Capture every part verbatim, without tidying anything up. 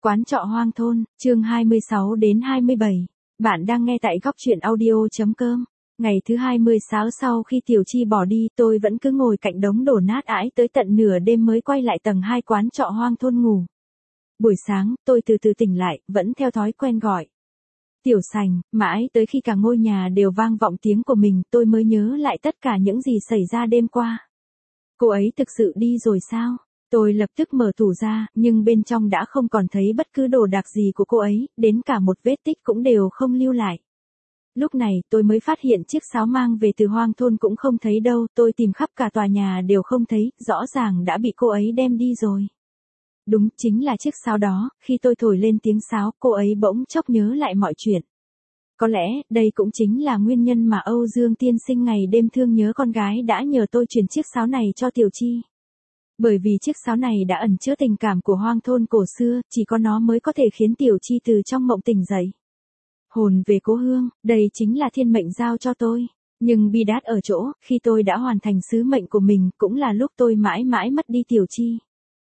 Quán trọ hoang thôn, chương hai mươi sáu đến hai mươi bảy. Bạn đang nghe tại góc truyện audio.com. Ngày thứ hai mươi sáu sau khi Tiểu Chi bỏ đi, tôi vẫn cứ ngồi cạnh đống đổ nát ãi tới tận nửa đêm mới quay lại tầng hai quán trọ hoang thôn ngủ. Buổi sáng, tôi từ từ tỉnh lại, vẫn theo thói quen gọi. Tiểu Sành, mãi tới khi cả ngôi nhà đều vang vọng tiếng của mình, tôi mới nhớ lại tất cả những gì xảy ra đêm qua. Cô ấy thực sự đi rồi sao? Tôi lập tức mở tủ ra, nhưng bên trong đã không còn thấy bất cứ đồ đạc gì của cô ấy, đến cả một vết tích cũng đều không lưu lại. Lúc này, tôi mới phát hiện chiếc sáo mang về từ hoang thôn cũng không thấy đâu, tôi tìm khắp cả tòa nhà đều không thấy, rõ ràng đã bị cô ấy đem đi rồi. Đúng, chính là chiếc sáo đó, khi tôi thổi lên tiếng sáo, cô ấy bỗng chốc nhớ lại mọi chuyện. Có lẽ, đây cũng chính là nguyên nhân mà Âu Dương tiên sinh ngày đêm thương nhớ con gái đã nhờ tôi truyền chiếc sáo này cho Tiểu Chi. Bởi vì chiếc sáo này đã ẩn chứa tình cảm của hoang thôn cổ xưa, chỉ có nó mới có thể khiến Tiểu Chi từ trong mộng tỉnh dậy. Hồn về cố hương, đây chính là thiên mệnh giao cho tôi. Nhưng bi đát ở chỗ, khi tôi đã hoàn thành sứ mệnh của mình, cũng là lúc tôi mãi mãi mất đi Tiểu Chi.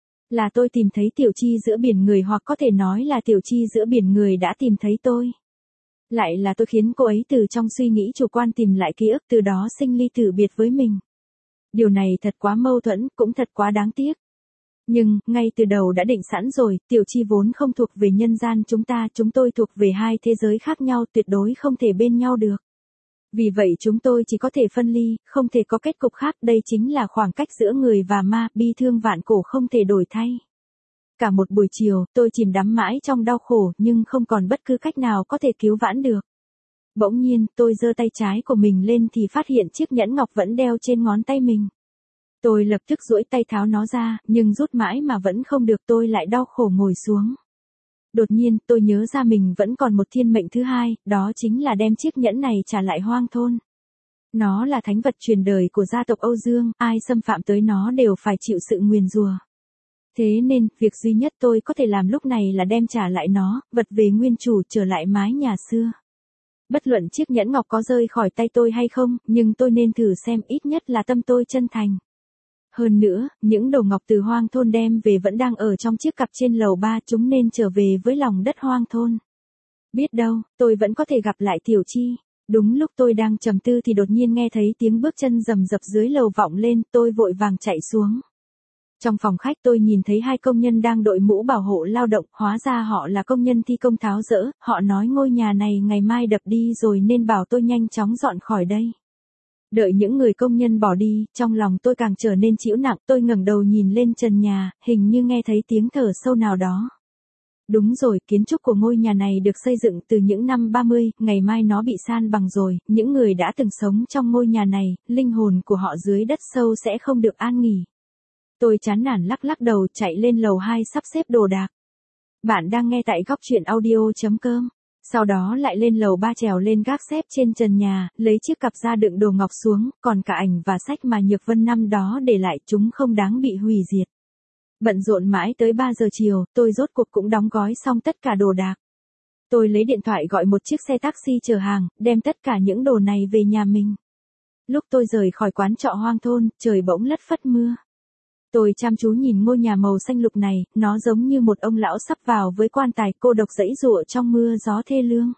Là tôi tìm thấy Tiểu Chi giữa biển người, hoặc có thể nói là Tiểu Chi giữa biển người đã tìm thấy tôi. Lại là tôi khiến cô ấy từ trong suy nghĩ chủ quan tìm lại ký ức, từ đó sinh ly tử biệt với mình. Điều này thật quá mâu thuẫn, cũng thật quá đáng tiếc. Nhưng, ngay từ đầu đã định sẵn rồi, Tiểu Chi vốn không thuộc về nhân gian chúng ta, chúng tôi thuộc về hai thế giới khác nhau, tuyệt đối không thể bên nhau được. Vì vậy chúng tôi chỉ có thể phân ly, không thể có kết cục khác, đây chính là khoảng cách giữa người và ma, bi thương vạn cổ không thể đổi thay. Cả một buổi chiều, tôi chìm đắm mãi trong đau khổ, nhưng không còn bất cứ cách nào có thể cứu vãn được. Bỗng nhiên, tôi giơ tay trái của mình lên thì phát hiện chiếc nhẫn ngọc vẫn đeo trên ngón tay mình. Tôi lập tức duỗi tay tháo nó ra, nhưng rút mãi mà vẫn không được, tôi lại đau khổ ngồi xuống. Đột nhiên, tôi nhớ ra mình vẫn còn một thiên mệnh thứ hai, đó chính là đem chiếc nhẫn này trả lại hoang thôn. Nó là thánh vật truyền đời của gia tộc Âu Dương, ai xâm phạm tới nó đều phải chịu sự nguyền rủa. Thế nên, việc duy nhất tôi có thể làm lúc này là đem trả lại nó, vật về nguyên chủ, trở lại mái nhà xưa. Bất luận chiếc nhẫn ngọc có rơi khỏi tay tôi hay không, nhưng tôi nên thử xem, ít nhất là tâm tôi chân thành. Hơn nữa, những đồ ngọc từ hoang thôn đem về vẫn đang ở trong chiếc cặp trên lầu ba, chúng nên trở về với lòng đất hoang thôn. Biết đâu, tôi vẫn có thể gặp lại Tiểu Chi. Đúng lúc tôi đang trầm tư thì đột nhiên nghe thấy tiếng bước chân rầm rập dưới lầu vọng lên, tôi vội vàng chạy xuống. Trong phòng khách tôi nhìn thấy hai công nhân đang đội mũ bảo hộ lao động, hóa ra họ là công nhân thi công tháo dỡ, họ nói ngôi nhà này ngày mai đập đi rồi nên bảo tôi nhanh chóng dọn khỏi đây. Đợi những người công nhân bỏ đi, trong lòng tôi càng trở nên chịu nặng, tôi ngẩng đầu nhìn lên trần nhà, hình như nghe thấy tiếng thở sâu nào đó. Đúng rồi, kiến trúc của ngôi nhà này được xây dựng từ những năm ba mươi, ngày mai nó bị san bằng rồi, những người đã từng sống trong ngôi nhà này, linh hồn của họ dưới đất sâu sẽ không được an nghỉ. Tôi chán nản lắc lắc đầu chạy lên lầu hai sắp xếp đồ đạc. Bạn đang nghe tại góc truyện audio.com. Sau đó lại lên lầu ba trèo lên gác xếp trên trần nhà, lấy chiếc cặp ra đựng đồ ngọc xuống, còn cả ảnh và sách mà Nhược Vân năm đó để lại, chúng không đáng bị hủy diệt. Bận rộn mãi tới ba giờ chiều, tôi rốt cuộc cũng đóng gói xong tất cả đồ đạc. Tôi lấy điện thoại gọi một chiếc xe taxi chở hàng, đem tất cả những đồ này về nhà mình. Lúc tôi rời khỏi quán trọ hoang thôn, trời bỗng lất phất mưa. Tôi chăm chú nhìn ngôi nhà màu xanh lục này, nó giống như một ông lão sắp vào với quan tài, cô độc giãy giụa trong mưa gió thê lương.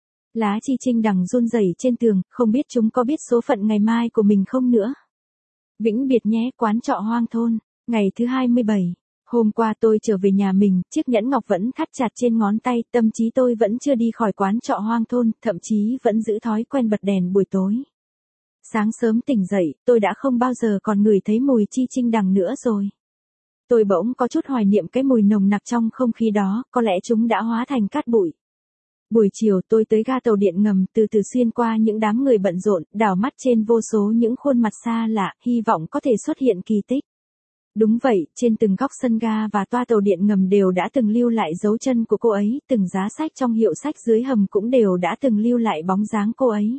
Lá chi chinh đằng run rẩy trên tường, không biết chúng có biết số phận ngày mai của mình không nữa. Vĩnh biệt nhé, quán trọ hoang thôn. Ngày thứ hai mươi bảy. Hôm qua tôi trở về nhà mình, chiếc nhẫn ngọc vẫn thắt chặt trên ngón tay, tâm trí tôi vẫn chưa đi khỏi quán trọ hoang thôn, thậm chí vẫn giữ thói quen bật đèn buổi tối. Sáng sớm tỉnh dậy, tôi đã không bao giờ còn ngửi thấy mùi chi chinh đằng nữa rồi. Tôi bỗng có chút hoài niệm cái mùi nồng nặc trong không khí đó, có lẽ chúng đã hóa thành cát bụi. Buổi chiều tôi tới ga tàu điện ngầm, từ từ xuyên qua những đám người bận rộn, đảo mắt trên vô số những khuôn mặt xa lạ, hy vọng có thể xuất hiện kỳ tích. Đúng vậy, trên từng góc sân ga và toa tàu điện ngầm đều đã từng lưu lại dấu chân của cô ấy, từng giá sách trong hiệu sách dưới hầm cũng đều đã từng lưu lại bóng dáng cô ấy.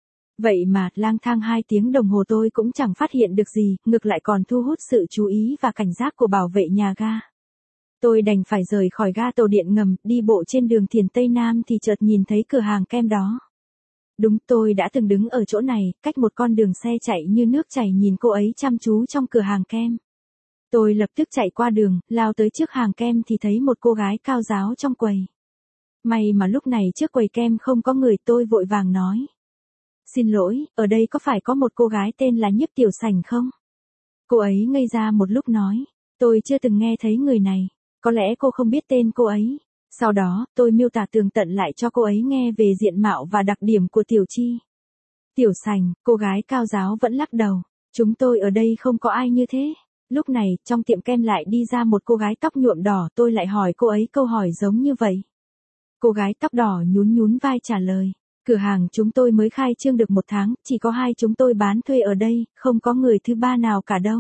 Vậy mà, lang thang hai tiếng đồng hồ tôi cũng chẳng phát hiện được gì, ngược lại còn thu hút sự chú ý và cảnh giác của bảo vệ nhà ga. Tôi đành phải rời khỏi ga tàu điện ngầm, đi bộ trên đường Thiền Tây Nam thì chợt nhìn thấy cửa hàng kem đó. Đúng, tôi đã từng đứng ở chỗ này, cách một con đường xe chạy như nước chảy nhìn cô ấy chăm chú trong cửa hàng kem. Tôi lập tức chạy qua đường, lao tới trước hàng kem thì thấy một cô gái cao ráo trong quầy. May mà lúc này trước quầy kem không có người, tôi vội vàng nói. Xin lỗi, ở đây có phải có một cô gái tên là Nhiếp Tiểu Sảnh không? Cô ấy ngây ra một lúc nói. Tôi chưa từng nghe thấy người này, có lẽ cô không biết tên cô ấy. Sau đó, tôi miêu tả tường tận lại cho cô ấy nghe về diện mạo và đặc điểm của Tiểu Chi. Tiểu Sảnh, cô gái cao ráo vẫn lắc đầu. Chúng tôi ở đây không có ai như thế. Lúc này, trong tiệm kem lại đi ra một cô gái tóc nhuộm đỏ, tôi lại hỏi cô ấy câu hỏi giống như vậy. Cô gái tóc đỏ nhún nhún vai trả lời. Cửa hàng chúng tôi mới khai trương được một tháng, chỉ có hai chúng tôi bán thuê ở đây, không có người thứ ba nào cả đâu.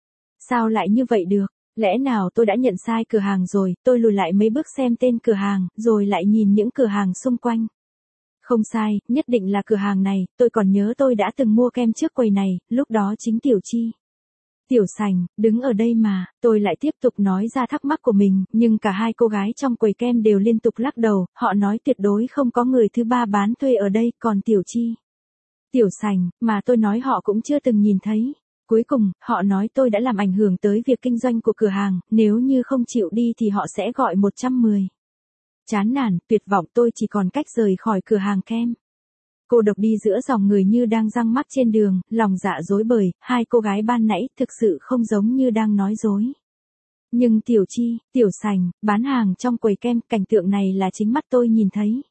Sao lại như vậy được? Lẽ nào tôi đã nhận sai cửa hàng rồi? Tôi lùi lại mấy bước xem tên cửa hàng, rồi lại nhìn những cửa hàng xung quanh. Không sai, nhất định là cửa hàng này, tôi còn nhớ tôi đã từng mua kem trước quầy này, lúc đó chính Tiểu Chi. Tiểu Sảnh, đứng ở đây mà, tôi lại tiếp tục nói ra thắc mắc của mình, nhưng cả hai cô gái trong quầy kem đều liên tục lắc đầu, họ nói tuyệt đối không có người thứ ba bán thuê ở đây, còn Tiểu Chi. Tiểu Sảnh, mà tôi nói họ cũng chưa từng nhìn thấy. Cuối cùng, họ nói tôi đã làm ảnh hưởng tới việc kinh doanh của cửa hàng, nếu như không chịu đi thì họ sẽ gọi một trăm mười. Chán nản, tuyệt vọng, tôi chỉ còn cách rời khỏi cửa hàng kem. Cô độc đi giữa dòng người như đang răng mắc trên đường, lòng dạ dối bời, hai cô gái ban nãy thực sự không giống như đang nói dối. Nhưng Tiểu Chi, Tiểu Sảnh, bán hàng trong quầy kem, cảnh tượng này là chính mắt tôi nhìn thấy.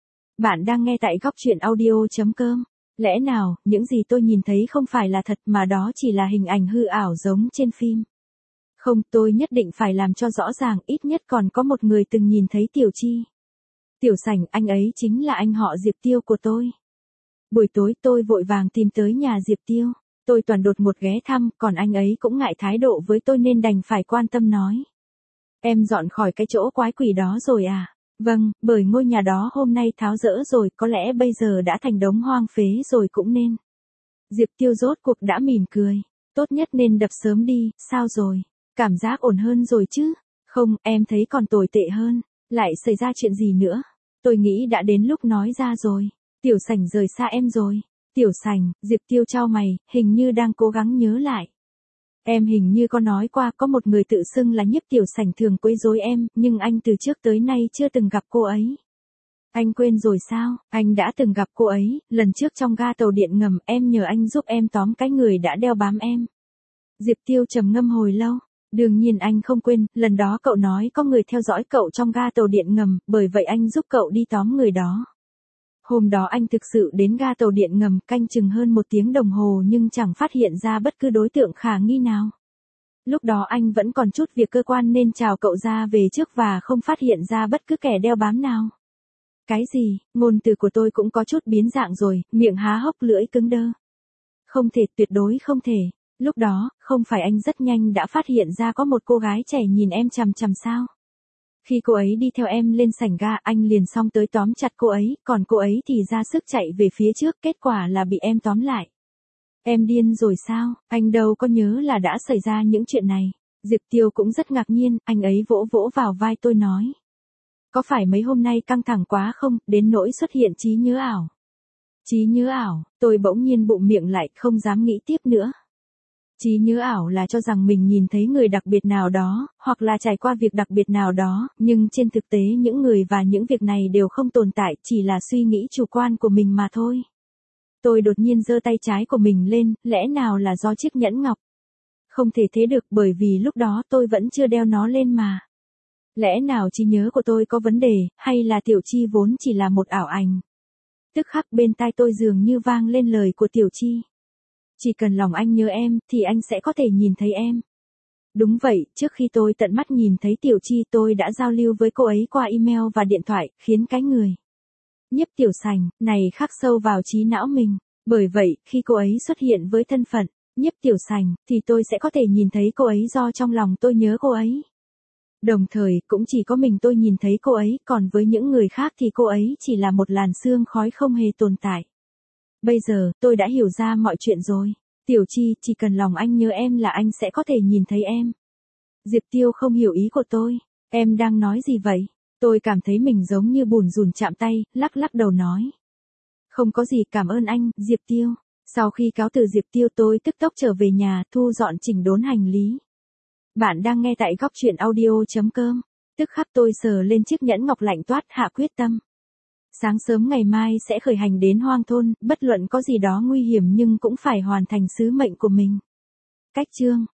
Bạn đang nghe tại góc truyện audio.com. Lẽ nào, những gì tôi nhìn thấy không phải là thật mà đó chỉ là hình ảnh hư ảo giống trên phim? Không, tôi nhất định phải làm cho rõ ràng, ít nhất còn có một người từng nhìn thấy Tiểu Chi. Tiểu Sảnh, anh ấy chính là anh họ Diệp Tiêu của tôi. Buổi tối tôi vội vàng tìm tới nhà Diệp Tiêu. Tôi toàn đột một ghé thăm, còn anh ấy cũng ngại thái độ với tôi nên đành phải quan tâm nói. Em dọn khỏi cái chỗ quái quỷ đó rồi à? Vâng, bởi ngôi nhà đó hôm nay tháo dỡ rồi, có lẽ bây giờ đã thành đống hoang phế rồi cũng nên. Diệp Tiêu rốt cuộc đã mỉm cười. Tốt nhất nên đập sớm đi, sao rồi? Cảm giác ổn hơn rồi chứ? Không, em thấy còn tồi tệ hơn. Lại xảy ra chuyện gì nữa? Tôi nghĩ đã đến lúc nói ra rồi. Tiểu Sảnh rời xa em rồi. Tiểu Sảnh, Diệp Tiêu chau mày, hình như đang cố gắng nhớ lại. Em hình như có nói qua có một người tự xưng là Nhiếp Tiểu Sảnh thường quấy rối em, nhưng anh từ trước tới nay chưa từng gặp cô ấy. Anh quên rồi sao? Anh đã từng gặp cô ấy, lần trước trong ga tàu điện ngầm, em nhờ anh giúp em tóm cái người đã đeo bám em. Diệp Tiêu trầm ngâm hồi lâu. Đương nhiên anh không quên, lần đó cậu nói có người theo dõi cậu trong ga tàu điện ngầm, bởi vậy anh giúp cậu đi tóm người đó. Hôm đó anh thực sự đến ga tàu điện ngầm, canh chừng hơn một tiếng đồng hồ nhưng chẳng phát hiện ra bất cứ đối tượng khả nghi nào. Lúc đó anh vẫn còn chút việc cơ quan nên chào cậu ra về trước và không phát hiện ra bất cứ kẻ đeo bám nào. Cái gì? Ngôn từ của tôi cũng có chút biến dạng rồi, miệng há hốc lưỡi cứng đơ. Không thể, tuyệt đối không thể. Lúc đó, không phải anh rất nhanh đã phát hiện ra có một cô gái trẻ nhìn em chằm chằm sao? Khi cô ấy đi theo em lên sảnh ga, anh liền xông tới tóm chặt cô ấy, còn cô ấy thì ra sức chạy về phía trước, kết quả là bị em tóm lại. Em điên rồi sao? Anh đâu có nhớ là đã xảy ra những chuyện này. Diệp Tiêu cũng rất ngạc nhiên, anh ấy vỗ vỗ vào vai tôi nói. Có phải mấy hôm nay căng thẳng quá không, đến nỗi xuất hiện trí nhớ ảo? Trí nhớ ảo, tôi bỗng nhiên bụng miệng lại, không dám nghĩ tiếp nữa. Trí nhớ ảo là cho rằng mình nhìn thấy người đặc biệt nào đó, hoặc là trải qua việc đặc biệt nào đó, nhưng trên thực tế những người và những việc này đều không tồn tại, chỉ là suy nghĩ chủ quan của mình mà thôi. Tôi đột nhiên giơ tay trái của mình lên, lẽ nào là do chiếc nhẫn ngọc? Không thể thế được, bởi vì lúc đó tôi vẫn chưa đeo nó lên mà. Lẽ nào trí nhớ của tôi có vấn đề, hay là Tiểu Chi vốn chỉ là một ảo ảnh? Tức khắc bên tai tôi dường như vang lên lời của Tiểu Chi. Chỉ cần lòng anh nhớ em, thì anh sẽ có thể nhìn thấy em. Đúng vậy, trước khi tôi tận mắt nhìn thấy Tiểu Chi tôi đã giao lưu với cô ấy qua email và điện thoại, khiến cái người Nhiếp Tiểu Sảnh này khắc sâu vào trí não mình. Bởi vậy, khi cô ấy xuất hiện với thân phận Nhiếp Tiểu Sảnh, thì tôi sẽ có thể nhìn thấy cô ấy do trong lòng tôi nhớ cô ấy. Đồng thời, cũng chỉ có mình tôi nhìn thấy cô ấy, còn với những người khác thì cô ấy chỉ là một làn sương khói không hề tồn tại. Bây giờ, tôi đã hiểu ra mọi chuyện rồi. Tiểu Chi, chỉ cần lòng anh nhớ em là anh sẽ có thể nhìn thấy em. Diệp Tiêu không hiểu ý của tôi. Em đang nói gì vậy? Tôi cảm thấy mình giống như bùn rùn chạm tay, lắc lắc đầu nói. Không có gì, cảm ơn anh, Diệp Tiêu. Sau khi cáo từ Diệp Tiêu tôi tức tốc trở về nhà, thu dọn chỉnh đốn hành lý. Bạn đang nghe tại góc chuyện audio chấm com. Tức khắc tôi sờ lên chiếc nhẫn ngọc lạnh toát, hạ quyết tâm. Sáng sớm ngày mai sẽ khởi hành đến hoang thôn, bất luận có gì đó nguy hiểm nhưng cũng phải hoàn thành sứ mệnh của mình. Cách chương